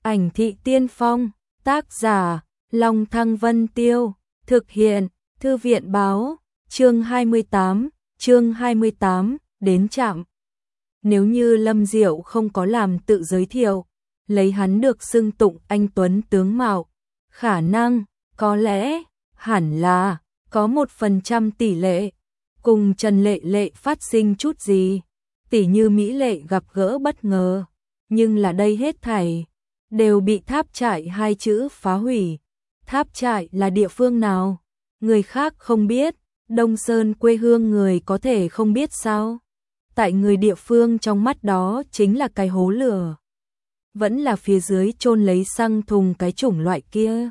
Ảnh thị tiên phong, tác giả, Long Thăng Vân Tiêu, thực hiện, Thư viện báo, chương 28, đến trạm. Nếu như Lâm Diệu không có làm tự giới thiệu, lấy hắn được xưng tụng anh tuấn tướng mạo, khả năng, có lẽ, hẳn là, có 1% tỷ lệ, cùng Trần Lệ Lệ phát sinh chút gì, tỉ như Mỹ Lệ gặp gỡ bất ngờ, nhưng là đây hết thảy đều bị Tháp Trại hai chữ phá hủy. Tháp Trại là địa phương nào? Người khác không biết, Đông Sơn quê hương người có thể không biết sao? Tại người địa phương trong mắt đó chính là cái hố lửa. Vẫn là phía dưới chôn lấy xăng thùng cái chủng loại kia.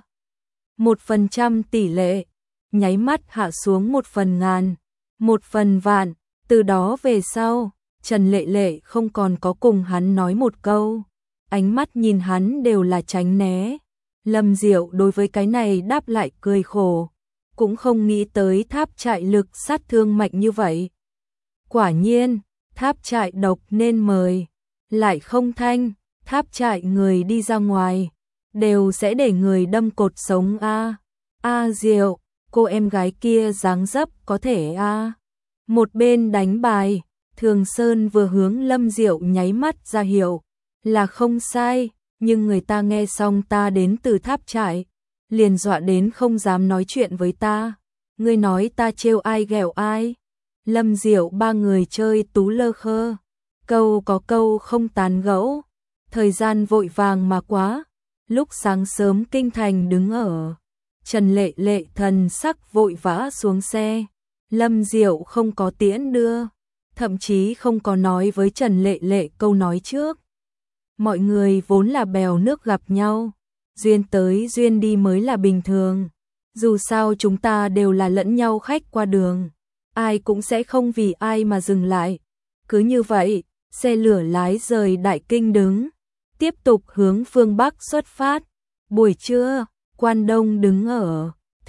1% tỷ lệ, nháy mắt hạ xuống 1/1000, 1/1000, từ đó về sau, Trần Lệ Lệ không còn có cùng hắn nói một câu. Ánh mắt nhìn hắn đều là tránh né. Lâm Diệu đối với cái này đáp lại cười khổ, cũng không nghĩ tới Tháp Trại lực sát thương mạnh như vậy. Quả nhiên, Tháp Trại độc nên mời, lại không thanh, Tháp Trại người đi ra ngoài, đều sẽ để người đâm cột sống a. Diệu, cô em gái kia dáng dấp có thể a. Một bên đánh bài, Thường Sơn vừa hướng Lâm Diệu nháy mắt ra hiệu là không sai, nhưng người ta nghe xong ta đến từ Tháp Trại, liền dọa đến không dám nói chuyện với ta. Ngươi nói ta trêu ai ghẹo ai? Lâm Diệu ba người chơi tú lơ khơ, câu có câu không tán gẫu. Thời gian vội vàng mà quá, lúc sáng sớm kinh thành đứng ở. Trần Lệ Lệ thần sắc vội vã xuống xe, Lâm Diệu không có tiễn đưa, thậm chí không có nói với Trần Lệ Lệ câu nói trước. Mọi người vốn là bèo nước gặp nhau, duyên tới duyên đi mới là bình thường. Dù sao chúng ta đều là lẫn nhau khách qua đường, ai cũng sẽ không vì ai mà dừng lại. Cứ như vậy, xe lửa lái rời Đại Kinh đứng, tiếp tục hướng phương Bắc xuất phát. Buổi trưa, Quan Đông đứng ở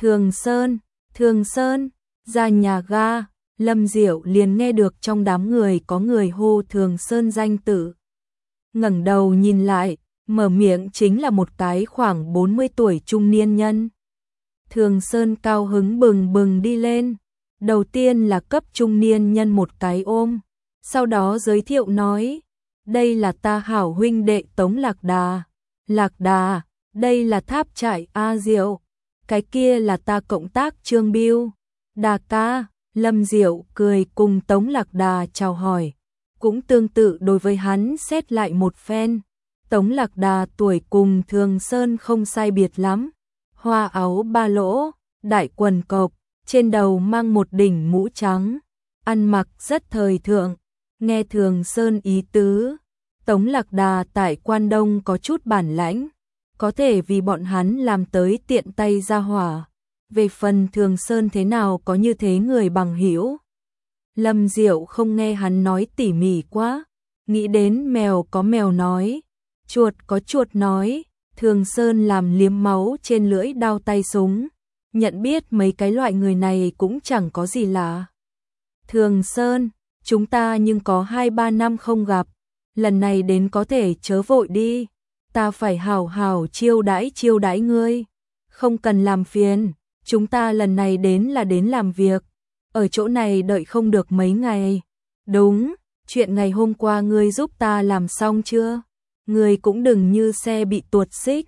Thường Sơn, ra nhà ga, Lâm Diệu liền nghe được trong đám người có người hô Thường Sơn danh tự. Ngẩng đầu nhìn lại, mở miệng chính là một cái khoảng 40 tuổi trung niên nhân. Thường Sơn cao hứng bừng bừng đi lên, đầu tiên là cấp trung niên nhân một cái ôm, sau đó giới thiệu nói, đây là ta hảo huynh đệ Tống Lạc Đà. Lạc Đà, đây là Tháp Trại A Diệu, cái kia là ta cộng tác Trương Biêu. Đà ca, Lâm Diệu cười cùng Tống Lạc Đà chào hỏi, cũng tương tự đối với hắn xét lại một phen. Tống Lạc Đà tuổi cùng Thường Sơn không sai biệt lắm, hoa áo ba lỗ, đại quần cộc, trên đầu mang một đỉnh mũ trắng, ăn mặc rất thời thượng. Nghe Thường Sơn ý tứ, Tống Lạc Đà tại Quan Đông có chút bản lãnh, có thể vì bọn hắn làm tới tiện tay ra hỏa. Về phần Thường Sơn thế nào có như thế người bằng hữu, Lâm Diệu không nghe hắn nói tỉ mỉ quá, nghĩ đến mèo có mèo nói, chuột có chuột nói. Thường Sơn làm liếm máu trên lưỡi đao tay súng, nhận biết mấy cái loại người này cũng chẳng có gì lạ. Thường Sơn, chúng ta nhưng có 2-3 năm không gặp, lần này đến có thể chớ vội đi, ta phải hảo hảo chiêu đãi ngươi, không cần làm phiền, chúng ta lần này đến là đến làm việc, ở chỗ này đợi không được mấy ngày. Đúng, chuyện ngày hôm qua ngươi giúp ta làm xong chưa? Ngươi cũng đừng như xe bị tuột xích,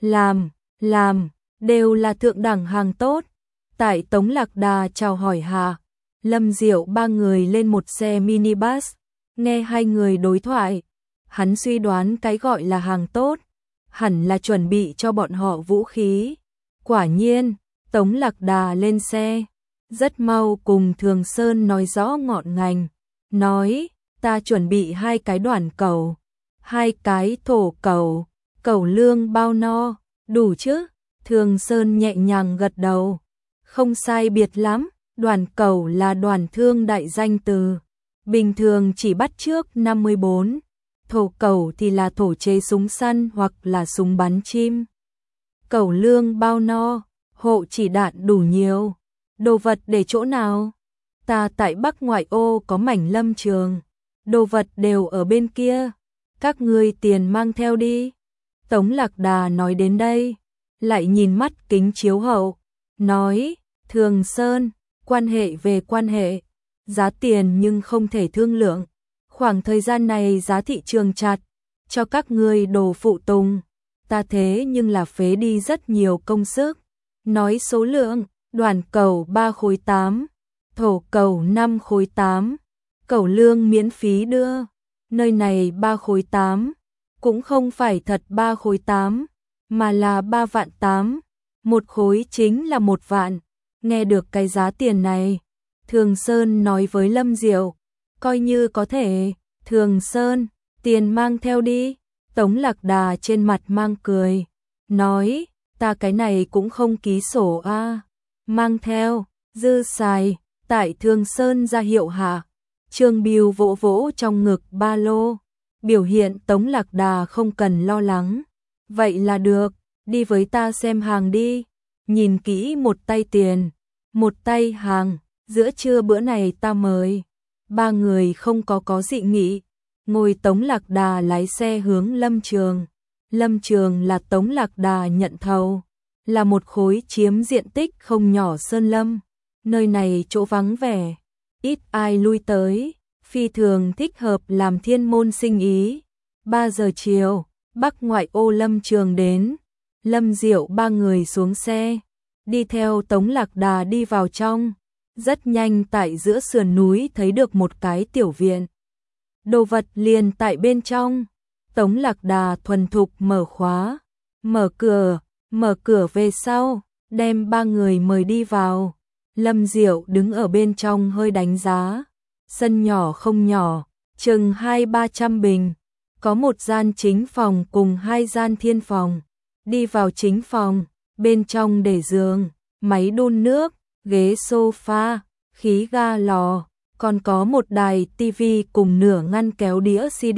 làm, đều là thượng đẳng hàng tốt. Tại Tống Lạc Đà chào hỏi hạ, Lâm Diệu ba người lên một xe minibus, nghe hai người đối thoại, hắn suy đoán cái gọi là hàng tốt, hẳn là chuẩn bị cho bọn họ vũ khí. Quả nhiên, Tống Lạc Đà lên xe, rất mau cùng Thường Sơn nói rõ ngọn ngành, nói, ta chuẩn bị 2 cái đoàn cầu, 2 cái thổ cầu, cầu lương bao no, đủ chứ? Thường Sơn nhẹ nhàng gật đầu, không sai biệt lắm, đoàn cầu là đoàn thương đại danh từ, bình thường chỉ bắt trước 54, thổ cầu thì là thổ chế súng săn hoặc là súng bắn chim. Cầu lương bao no, hộ chỉ đạn đủ nhiều, đồ vật để chỗ nào? Ta tại Bắc ngoại ô có mảnh lâm trường, đồ vật đều ở bên kia, các ngươi tiền mang theo đi. Tống Lạc Đà nói đến đây, lại nhìn mắt kính chiếu hậu, nói, Thường Sơn, quan hệ về quan hệ, giá tiền nhưng không thể thương lượng. Khoảng thời gian này giá thị trường chặt, cho các ngươi đồ phụ tùng, ta thế nhưng là phế đi rất nhiều công sức. Nói số lượng, đoàn cẩu 3 khối 8, thổ cẩu 5 khối 8, cẩu lương miễn phí đưa, nơi này 3 khối 8, cũng không phải thật 3 khối 8, mà là 3 vạn 8, một khối chính là 1 vạn. Nghe được cái giá tiền này, Thường Sơn nói với Lâm Diệu, coi như có thể, Thường Sơn, tiền mang theo đi. Tống Lạc Đà trên mặt mang cười, nói, ta cái này cũng không ký sổ a, mang theo, dư xài. Tại Thường Sơn ra hiệu hạ, Trương Bưu vỗ vỗ trong ngực ba lô, biểu hiện Tống Lạc Đà không cần lo lắng. Vậy là được, đi với ta xem hàng đi, nhìn kỹ một tay tiền, một tay hàng, giữa trưa bữa này ta mời. Ba người không có dị nghị, ngồi Tống Lạc Đà lái xe hướng Lâm Trường. Lâm Trường là Tống Lạc Đà nhận thầu, là một khối chiếm diện tích không nhỏ sơn lâm. Nơi này chỗ vắng vẻ, ít ai lui tới, phi thường thích hợp làm thiên môn sinh ý. 3 giờ chiều, Bắc ngoại ô Lâm Trường đến, Lâm Diệu ba người xuống xe, đi theo Tống Lạc Đà đi vào trong. Rất nhanh tại giữa sườn núi thấy được một cái tiểu viện. Đồ vật liền tại bên trong. Tống Lạc Đà thuần thục mở khóa, mở cửa về sau, đem ba người mời đi vào. Lâm Diệu đứng ở bên trong hơi đánh giá. Sân nhỏ không nhỏ, chừng 200-300 bình. Có một gian chính phòng cùng 2 gian thiên phòng. Đi vào chính phòng, bên trong để giường, máy đun nước, ghế sofa, khí ga lò, còn có một đài tivi cùng nửa ngăn kéo đĩa CD.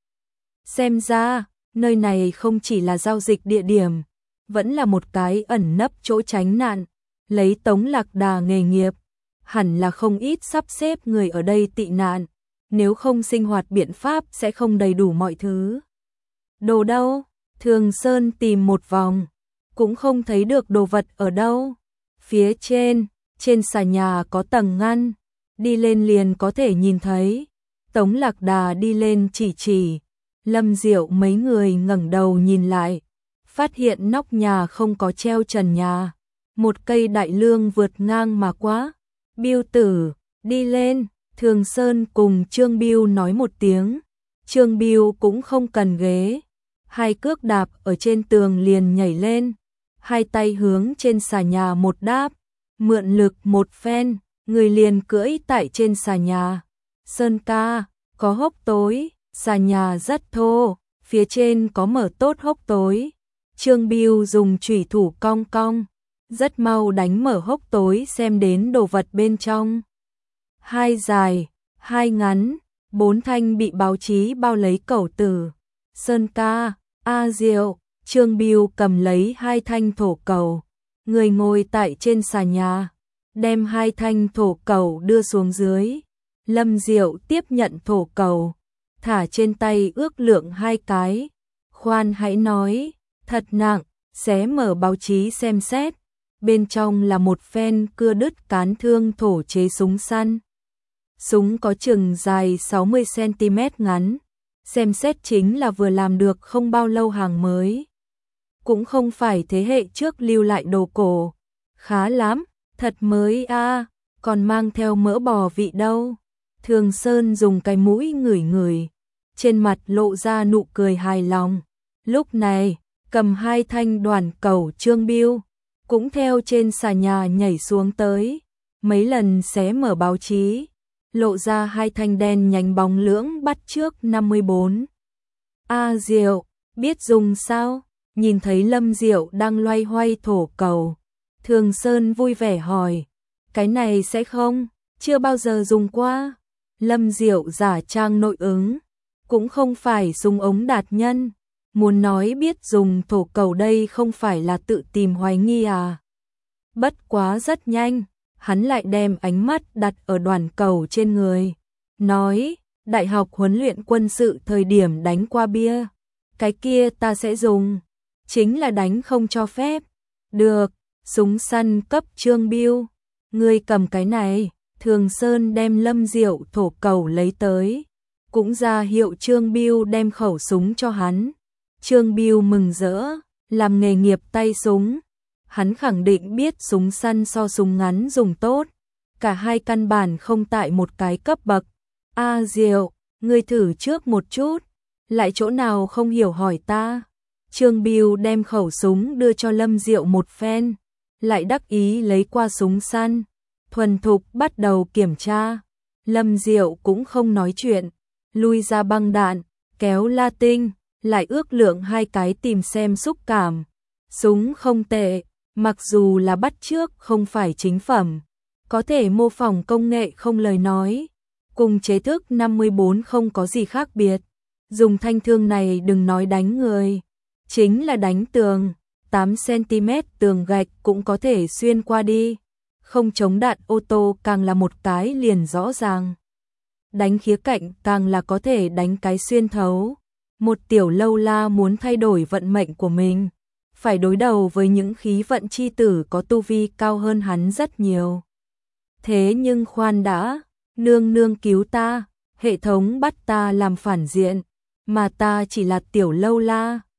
Xem ra, nơi này không chỉ là giao dịch địa điểm, vẫn là một cái ẩn nấp chỗ tránh nạn. Lấy Tống Lạc Đà nghề nghiệp, hẳn là không ít sắp xếp người ở đây tị nạn, nếu không sinh hoạt biện pháp sẽ không đầy đủ mọi thứ. Đồ đâu? Thường Sơn tìm một vòng, cũng không thấy được đồ vật ở đâu. Phía trên xà nhà có tầng ngăn, đi lên liền có thể nhìn thấy. Tống Lạc Đà đi lên chỉ, Lâm Diệu mấy người ngẩng đầu nhìn lại, phát hiện nóc nhà không có treo trần nhà. Một cây đại lương vượt ngang mà quá. Bưu tử, đi lên. Thường Sơn cùng Trương Bưu nói một tiếng. Trương Bưu cũng không cần ghế, 2 cước đạp ở trên tường liền nhảy lên, 2 tay hướng trên xà nhà một đáp, mượn lực một phen, người liền cưỡi tại trên xà nhà. Sơn ca, có hốc tối, xà nhà rất thô, phía trên có mở tốt hốc tối. Trương Bưu dùng chủy thủ cong cong, rất mau đánh mở hốc tối xem đến đồ vật bên trong. 2 dài, 2 ngắn, 4 thanh bị báo chí bao lấy cẩu tử. Sơn ca, Diệu, Trương Bưu cầm lấy 2 thanh thổ cẩu, người ngồi tại trên xà nhà, đem 2 thanh thổ cẩu đưa xuống dưới. Lâm Diệu tiếp nhận thổ cẩu, thả trên tay ước lượng 2 cái. Khoan hãy nói, thật nặng, xé mở báo chí xem xét. Bên trong là một phen cưa đứt cán thương thổ chế súng săn. Súng có chừng dài 60 cm ngắn, xem xét chính là vừa làm được không bao lâu hàng mới. Cũng không phải thế hệ trước lưu lại đồ cổ. Khá lắm, thật mới a, còn mang theo mỡ bò vị đâu. Thường Sơn dùng cái mũi ngửi ngửi, trên mặt lộ ra nụ cười hài lòng. Lúc này, cầm 2 thanh đoàn cẩu Trương Bưu, cũng theo trên xà nhà nhảy xuống tới, mấy lần xé mở báo chí, lộ ra 2 thanh đen nhánh bóng lưỡng bắt trước 54. Diệu, biết dùng sao? Nhìn thấy Lâm Diệu đang loay hoay thổ cẩu, Thường Sơn vui vẻ hỏi, cái này sẽ không, chưa bao giờ dùng qua. Lâm Diệu giả trang nội ứng, cũng không phải dùng ống đạt nhân. Muốn nói biết dùng thổ cẩu đây không phải là tự tìm hoài nghi à. Bất quá rất nhanh, hắn lại đem ánh mắt đặt ở đoàn cẩu trên người. Nói, đại học huấn luyện quân sự thời điểm đánh qua bia. Cái kia ta sẽ dùng, chính là đánh không cho phép. Được, súng săn cấp Trương Bưu, ngươi cầm cái này. Thường Sơn đem Lâm Diệu thổ cầu lấy tới, cũng ra hiệu Trương Bưu đem khẩu súng cho hắn. Trương Bưu mừng rỡ, làm nghề nghiệp tay súng, hắn khẳng định biết súng săn so súng ngắn dùng tốt, cả hai căn bản không tại một cái cấp bậc. A Diệu, ngươi thử trước một chút, lại chỗ nào không hiểu hỏi ta. Trương Bưu đem khẩu súng đưa cho Lâm Diệu một phen, lại đắc ý lấy qua súng săn, thuần thục bắt đầu kiểm tra. Lâm Diệu cũng không nói chuyện, lui ra băng đạn, kéo la tinh, lại ước lượng hai cái tìm xem xúc cảm. Súng không tệ, mặc dù là bắt chước không phải chính phẩm, có thể mô phỏng công nghệ không lời nói, cùng chế thức 54 không có gì khác biệt. Dùng thanh thương này đừng nói đánh người, chính là đánh tường, 8cm tường gạch cũng có thể xuyên qua đi. Không chống đạn ô tô càng là một cái liền rõ ràng. Đánh khía cạnh càng là có thể đánh cái xuyên thấu. Một tiểu lâu la muốn thay đổi vận mệnh của mình, phải đối đầu với những khí vận chi tử có tu vi cao hơn hắn rất nhiều. Thế nhưng khoan đã, nương nương cứu ta, hệ thống bắt ta làm phản diện, mà ta chỉ là tiểu lâu la,